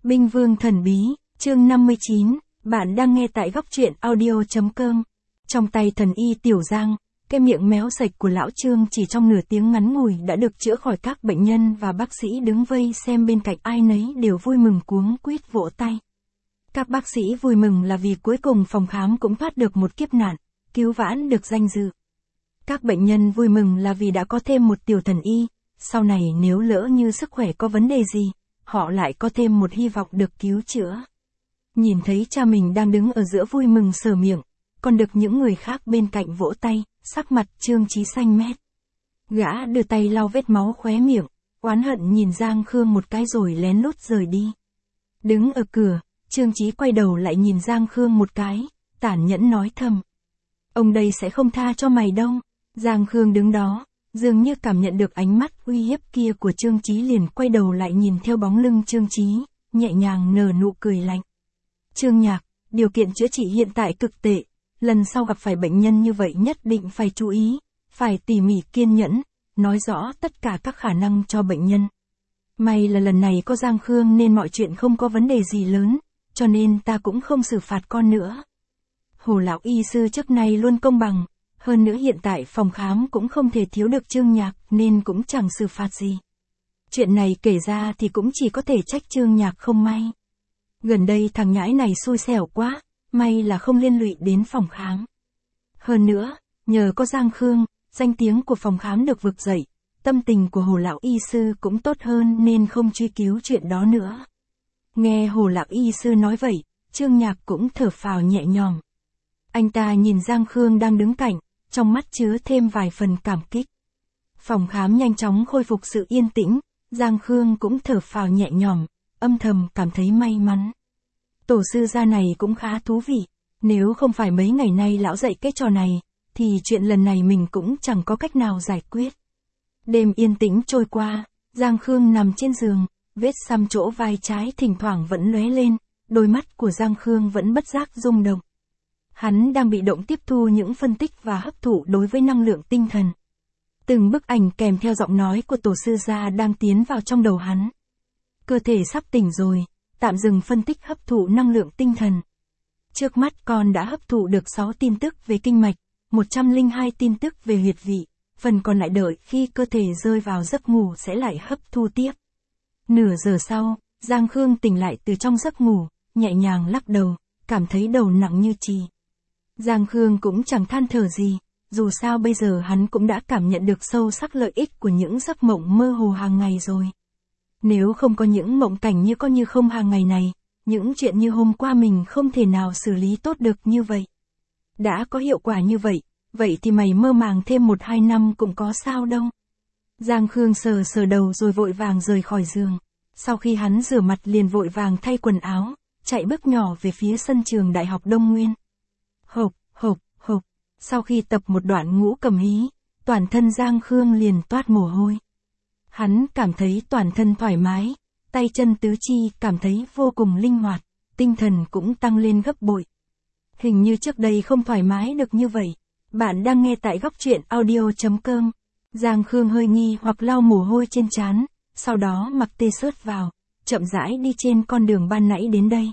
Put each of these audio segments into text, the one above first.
Binh Vương Thần Bí, chương 59, bạn đang nghe tại góc truyện audio.com. Trong tay thần y Tiểu Giang, cái miệng méo sạch của lão Trương chỉ trong nửa tiếng ngắn ngủi đã được chữa khỏi. Các bệnh nhân và bác sĩ đứng vây xem bên cạnh ai nấy đều vui mừng cuống quýt vỗ tay. Các bác sĩ vui mừng là vì cuối cùng phòng khám cũng thoát được một kiếp nạn, cứu vãn được danh dự. Các bệnh nhân vui mừng là vì đã có thêm một tiểu thần y, sau này nếu lỡ như sức khỏe có vấn đề gì, họ lại có thêm một hy vọng được cứu chữa. Nhìn thấy cha mình đang đứng ở giữa vui mừng sờ miệng, còn được những người khác bên cạnh vỗ tay, sắc mặt Trương Chí xanh mét. Gã đưa tay lau vết máu khóe miệng, oán hận nhìn Giang Khương một cái rồi lén lút rời đi. Đứng ở cửa, Trương Chí quay đầu lại nhìn Giang Khương một cái, tàn nhẫn nói thầm. Ông đây sẽ không tha cho mày đâu. Giang Khương đứng đó, dường như cảm nhận được ánh mắt uy hiếp kia của Trương Chí liền quay đầu lại nhìn theo bóng lưng Trương Chí, nhẹ nhàng nở nụ cười lạnh. Trương Nhạc, điều kiện chữa trị hiện tại cực tệ, lần sau gặp phải bệnh nhân như vậy nhất định phải chú ý, phải tỉ mỉ kiên nhẫn, nói rõ tất cả các khả năng cho bệnh nhân. May là lần này có Giang Khương nên mọi chuyện không có vấn đề gì lớn, cho nên ta cũng không xử phạt con nữa. Hồ lão y sư trước nay luôn công bằng. Hơn nữa hiện tại phòng khám cũng không thể thiếu được Trương Nhạc nên cũng chẳng xử phạt gì. Chuyện này kể ra thì cũng chỉ có thể trách Trương Nhạc không may. Gần đây thằng nhãi này xui xẻo quá, may là không liên lụy đến phòng khám. Hơn nữa, nhờ có Giang Khương, danh tiếng của phòng khám được vực dậy, tâm tình của Hồ lão y sư cũng tốt hơn nên không truy cứu chuyện đó nữa. Nghe Hồ lão y sư nói vậy, Trương Nhạc cũng thở phào nhẹ nhõm. Anh ta nhìn Giang Khương đang đứng cạnh, trong mắt chứa thêm vài phần cảm kích. Phòng khám nhanh chóng khôi phục sự yên tĩnh, Giang Khương cũng thở phào nhẹ nhõm, âm thầm cảm thấy may mắn. Tổ sư gia này cũng khá thú vị, nếu không phải mấy ngày nay lão dạy cái trò này, thì chuyện lần này mình cũng chẳng có cách nào giải quyết. Đêm yên tĩnh trôi qua, Giang Khương nằm trên giường, vết xăm chỗ vai trái thỉnh thoảng vẫn lóe lên, đôi mắt của Giang Khương vẫn bất giác rung động. Hắn đang bị động tiếp thu những phân tích và hấp thụ đối với năng lượng tinh thần. Từng bức ảnh kèm theo giọng nói của tổ sư gia đang tiến vào trong đầu hắn. Cơ thể sắp tỉnh rồi, tạm dừng phân tích hấp thụ năng lượng tinh thần. Trước mắt con đã hấp thụ được 6 tin tức về kinh mạch, 102 tin tức về huyệt vị, phần còn lại đợi khi cơ thể rơi vào giấc ngủ sẽ lại hấp thu tiếp. Nửa giờ sau, Giang Khương tỉnh lại từ trong giấc ngủ, nhẹ nhàng lắc đầu, cảm thấy đầu nặng như chì. Giang Khương cũng chẳng than thở gì, dù sao bây giờ hắn cũng đã cảm nhận được sâu sắc lợi ích của những giấc mộng mơ hồ hàng ngày rồi. Nếu không có những mộng cảnh như có như không hàng ngày này, những chuyện như hôm qua mình không thể nào xử lý tốt được như vậy. Đã có hiệu quả như vậy, vậy thì mày mơ màng thêm 1-2 năm cũng có sao đâu. Giang Khương sờ sờ đầu rồi vội vàng rời khỏi giường. Sau khi hắn rửa mặt liền vội vàng thay quần áo, chạy bước nhỏ về phía sân trường Đại học Đông Nguyên. Hộp, hộp, hộp. Sau khi tập một đoạn ngũ cầm hí, toàn thân Giang Khương liền toát mồ hôi. Hắn cảm thấy toàn thân thoải mái, tay chân tứ chi cảm thấy vô cùng linh hoạt, tinh thần cũng tăng lên gấp bội. Hình như trước đây không thoải mái được như vậy. Bạn đang nghe tại góc truyện audio.com. Giang Khương hơi nghi hoặc lau mồ hôi trên trán, sau đó mặc t-shirt vào, chậm rãi đi trên con đường ban nãy đến đây.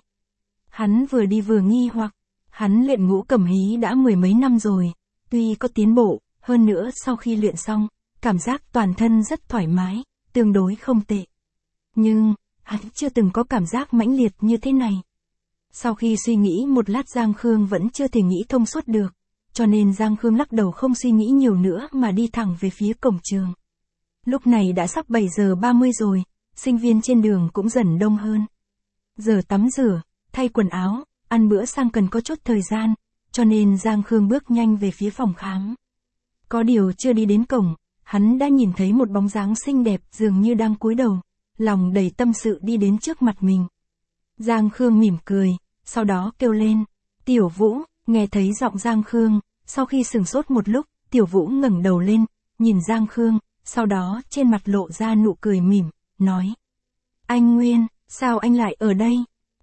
Hắn vừa đi vừa nghi hoặc. Hắn luyện ngũ cầm hí đã 10 mấy năm rồi, tuy có tiến bộ, hơn nữa sau khi luyện xong, cảm giác toàn thân rất thoải mái, tương đối không tệ. Nhưng, hắn chưa từng có cảm giác mãnh liệt như thế này. Sau khi suy nghĩ một lát Giang Khương vẫn chưa thể nghĩ thông suốt được, cho nên Giang Khương lắc đầu không suy nghĩ nhiều nữa mà đi thẳng về phía cổng trường. Lúc này đã sắp 7 giờ 30 rồi, sinh viên trên đường cũng dần đông hơn. Giờ tắm rửa, thay quần áo, ăn bữa sang cần có chút thời gian, cho nên Giang Khương bước nhanh về phía phòng khám. Có điều chưa đi đến cổng, hắn đã nhìn thấy một bóng dáng xinh đẹp dường như đang cúi đầu, lòng đầy tâm sự đi đến trước mặt mình. Giang Khương mỉm cười, sau đó kêu lên, Tiểu Vũ, nghe thấy giọng Giang Khương, sau khi sửng sốt một lúc, Tiểu Vũ ngẩng đầu lên, nhìn Giang Khương, sau đó trên mặt lộ ra nụ cười mỉm, nói. Anh Nguyên, sao anh lại ở đây?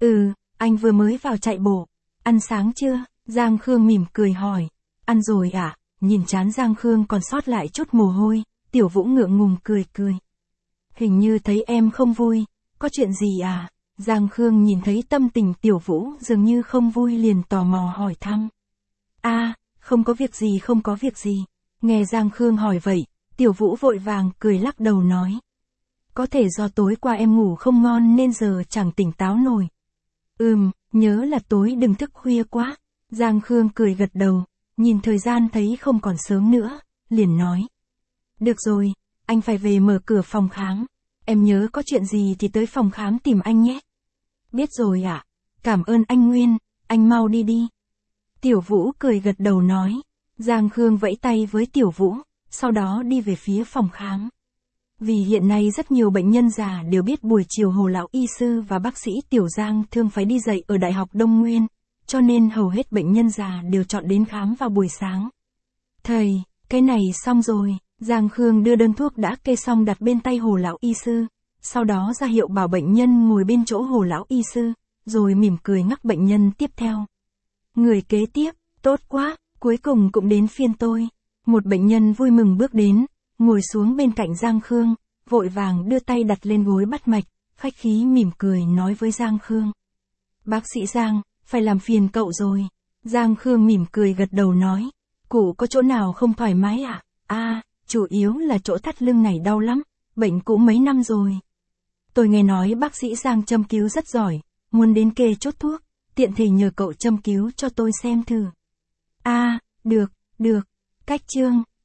Anh vừa mới vào chạy bộ. Ăn sáng chưa? Giang Khương mỉm cười hỏi. Ăn rồi à? Nhìn trán Giang Khương còn sót lại chút mồ hôi, Tiểu Vũ ngượng ngùng cười cười. Hình như thấy em không vui, có chuyện gì à? Giang Khương nhìn thấy tâm tình Tiểu Vũ dường như không vui liền tò mò hỏi thăm. Không có việc gì, không có việc gì. Nghe Giang Khương hỏi vậy, Tiểu Vũ vội vàng cười lắc đầu nói. Có thể do tối qua em ngủ không ngon nên giờ chẳng tỉnh táo nổi. Nhớ là tối đừng thức khuya quá. Giang Khương cười gật đầu, nhìn thời gian thấy không còn sớm nữa, liền nói. Được rồi, anh phải về mở cửa phòng khám. Em nhớ có chuyện gì thì tới phòng khám tìm anh nhé. Biết rồi ạ. Cảm ơn anh Nguyên, anh mau đi đi. Tiểu Vũ cười gật đầu nói. Giang Khương vẫy tay với Tiểu Vũ, sau đó đi về phía phòng khám. Vì hiện nay rất nhiều bệnh nhân già đều biết buổi chiều Hồ lão y sư và bác sĩ Tiểu Giang thường phải đi dạy ở Đại học Đông Nguyên, cho nên hầu hết bệnh nhân già đều chọn đến khám vào buổi sáng. Thầy, cái này xong rồi. Giang Khương đưa đơn thuốc đã kê xong đặt bên tay Hồ lão y sư, sau đó ra hiệu bảo bệnh nhân ngồi bên chỗ Hồ lão y sư, rồi mỉm cười ngắc bệnh nhân tiếp theo. Người kế tiếp, tốt quá, cuối cùng cũng đến phiên tôi. Một bệnh nhân vui mừng bước đến, ngồi xuống bên cạnh Giang Khương, vội vàng đưa tay đặt lên gối bắt mạch, khách khí mỉm cười nói với Giang Khương. Bác sĩ Giang, phải làm phiền cậu rồi. Giang Khương mỉm cười gật đầu nói. Cụ có chỗ nào không thoải mái ạ? Chủ yếu là chỗ thắt lưng này đau lắm, bệnh cũ mấy năm rồi. Tôi nghe nói bác sĩ Giang châm cứu rất giỏi, muốn đến kê chốt thuốc, tiện thể nhờ cậu châm cứu cho tôi xem thử. Được. Cách chương